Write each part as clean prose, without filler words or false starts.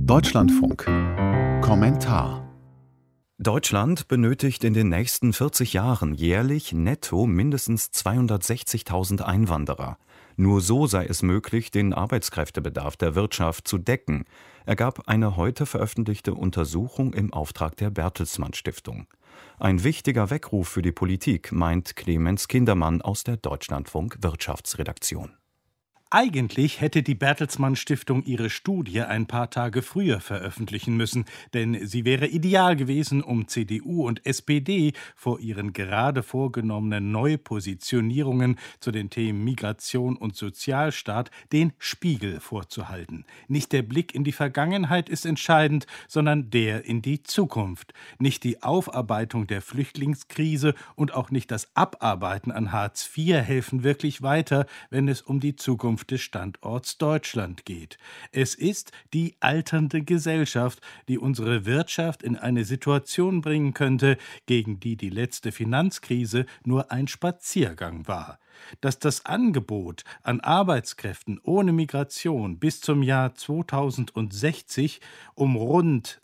Deutschlandfunk. Kommentar. Deutschland benötigt in den nächsten 40 Jahren jährlich netto mindestens 260.000 Einwanderer. Nur so sei es möglich, den Arbeitskräftebedarf der Wirtschaft zu decken, ergab eine heute veröffentlichte Untersuchung im Auftrag der Bertelsmann Stiftung. Ein wichtiger Weckruf für die Politik, meint Clemens Kindermann aus der Deutschlandfunk Wirtschaftsredaktion. Eigentlich hätte die Bertelsmann Stiftung ihre Studie ein paar Tage früher veröffentlichen müssen, denn sie wäre ideal gewesen, um CDU und SPD vor ihren gerade vorgenommenen Neupositionierungen zu den Themen Migration und Sozialstaat den Spiegel vorzuhalten. Nicht der Blick in die Vergangenheit ist entscheidend, sondern der in die Zukunft. Nicht die Aufarbeitung der Flüchtlingskrise und auch nicht das Abarbeiten an Hartz IV helfen wirklich weiter, wenn es um die Zukunft des Standorts Deutschland geht. Es ist die alternde Gesellschaft, die unsere Wirtschaft in eine Situation bringen könnte, gegen die die letzte Finanzkrise nur ein Spaziergang war. Dass das Angebot an Arbeitskräften ohne Migration bis zum Jahr 2060 um rund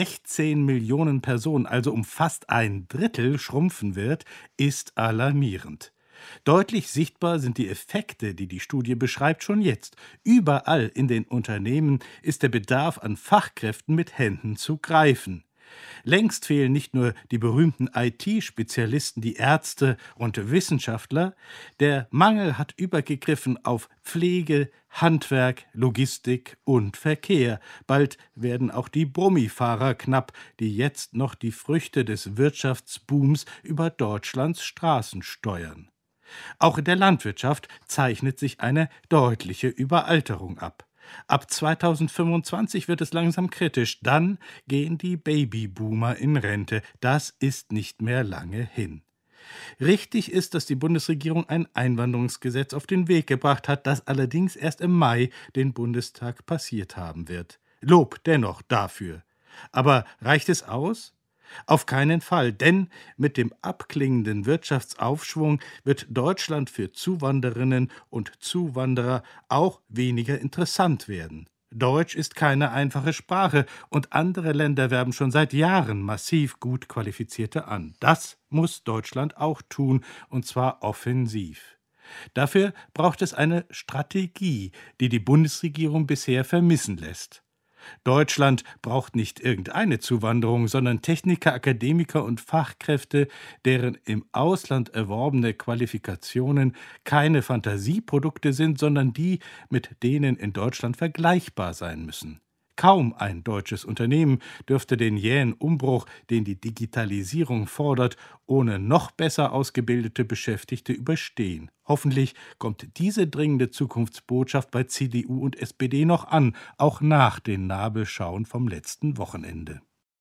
16 Millionen Personen, also um fast ein Drittel, schrumpfen wird, ist alarmierend. Deutlich sichtbar sind die Effekte, die die Studie beschreibt, schon jetzt. Überall in den Unternehmen ist der Bedarf an Fachkräften mit Händen zu greifen. Längst fehlen nicht nur die berühmten IT-Spezialisten, die Ärzte und Wissenschaftler. Der Mangel hat übergegriffen auf Pflege, Handwerk, Logistik und Verkehr. Bald werden auch die Brummifahrer knapp, die jetzt noch die Früchte des Wirtschaftsbooms über Deutschlands Straßen steuern. Auch in der Landwirtschaft zeichnet sich eine deutliche Überalterung ab. Ab 2025 wird es langsam kritisch, dann gehen die Babyboomer in Rente. Das ist nicht mehr lange hin. Richtig ist, dass die Bundesregierung ein Einwanderungsgesetz auf den Weg gebracht hat, das allerdings erst im Mai den Bundestag passiert haben wird. Lob dennoch dafür. Aber reicht es aus? Auf keinen Fall, denn mit dem abklingenden Wirtschaftsaufschwung wird Deutschland für Zuwanderinnen und Zuwanderer auch weniger interessant werden. Deutsch ist keine einfache Sprache und andere Länder werben schon seit Jahren massiv gut Qualifizierte an. Das muss Deutschland auch tun, und zwar offensiv. Dafür braucht es eine Strategie, die die Bundesregierung bisher vermissen lässt. Deutschland braucht nicht irgendeine Zuwanderung, sondern Techniker, Akademiker und Fachkräfte, deren im Ausland erworbene Qualifikationen keine Fantasieprodukte sind, sondern die, mit denen in Deutschland vergleichbar sein müssen. Kaum ein deutsches Unternehmen dürfte den jähen Umbruch, den die Digitalisierung fordert, ohne noch besser ausgebildete Beschäftigte überstehen. Hoffentlich kommt diese dringende Zukunftsbotschaft bei CDU und SPD noch an, auch nach den Nabelschauen vom letzten Wochenende.